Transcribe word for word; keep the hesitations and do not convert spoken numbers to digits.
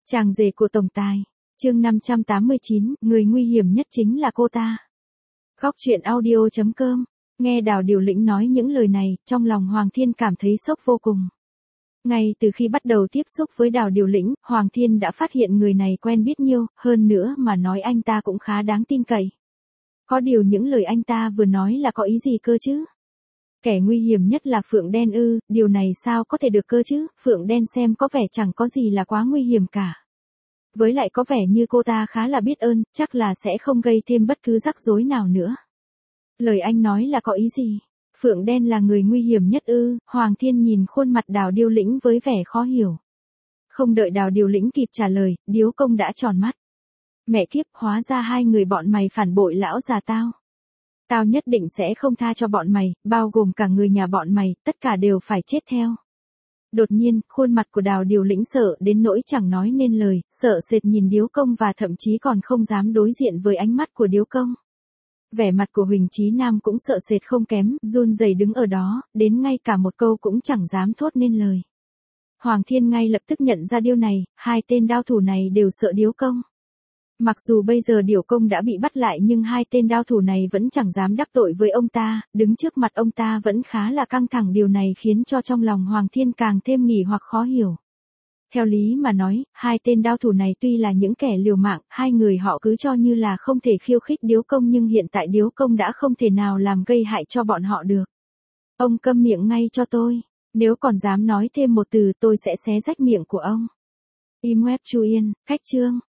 Chàng rể của tổng tài. Chương năm trăm tám mươi chín, người nguy hiểm nhất chính là cô ta. Góc truyện audio chấm com. Nghe Đào Điều Lĩnh nói những lời này, trong lòng Hoàng Thiên cảm thấy sốc vô cùng. Ngay từ khi bắt đầu tiếp xúc với Đào Điều Lĩnh, Hoàng Thiên đã phát hiện người này quen biết nhiêu, hơn nữa mà nói anh ta cũng khá đáng tin cậy. Có điều những lời anh ta vừa nói là có ý gì cơ chứ? Kẻ nguy hiểm nhất là Phượng Đen ư, điều này sao có thể được cơ chứ? Phượng Đen xem có vẻ chẳng có gì là quá nguy hiểm cả. Với lại có vẻ như cô ta khá là biết ơn, chắc là sẽ không gây thêm bất cứ rắc rối nào nữa. Lời anh nói là có ý gì? Phượng Đen là người nguy hiểm nhất ư? Hoàng Thiên nhìn khuôn mặt Đào Điều Lĩnh với vẻ khó hiểu. Không đợi Đào Điều Lĩnh kịp trả lời, Điếu Công đã tròn mắt. Mẹ kiếp, hóa ra hai người bọn mày phản bội lão già tao. Tao nhất định sẽ không tha cho bọn mày, bao gồm cả người nhà bọn mày, tất cả đều phải chết theo. Đột nhiên, khuôn mặt của Đào Điều Lĩnh sợ đến nỗi chẳng nói nên lời, sợ sệt nhìn Điếu Công và thậm chí còn không dám đối diện với ánh mắt của Điếu Công. Vẻ mặt của Huỳnh Chí Nam cũng sợ sệt không kém, run rẩy đứng ở đó, đến ngay cả một câu cũng chẳng dám thốt nên lời. Hoàng Thiên ngay lập tức nhận ra điều này, hai tên đao thủ này đều sợ Điếu Công. Mặc dù bây giờ Điểu Công đã bị bắt lại nhưng hai tên đao thủ này vẫn chẳng dám đắc tội với ông ta, đứng trước mặt ông ta vẫn khá là căng thẳng, điều này khiến cho trong lòng Hoàng Thiên càng thêm nghỉ hoặc khó hiểu. Theo lý mà nói, hai tên đao thủ này tuy là những kẻ liều mạng, hai người họ cứ cho như là không thể khiêu khích Điếu Công nhưng hiện tại Điếu Công đã không thể nào làm gây hại cho bọn họ được. Ông câm miệng ngay cho tôi, nếu còn dám nói thêm một từ tôi sẽ xé rách miệng của ông. Im web Chu Yên, cách chương.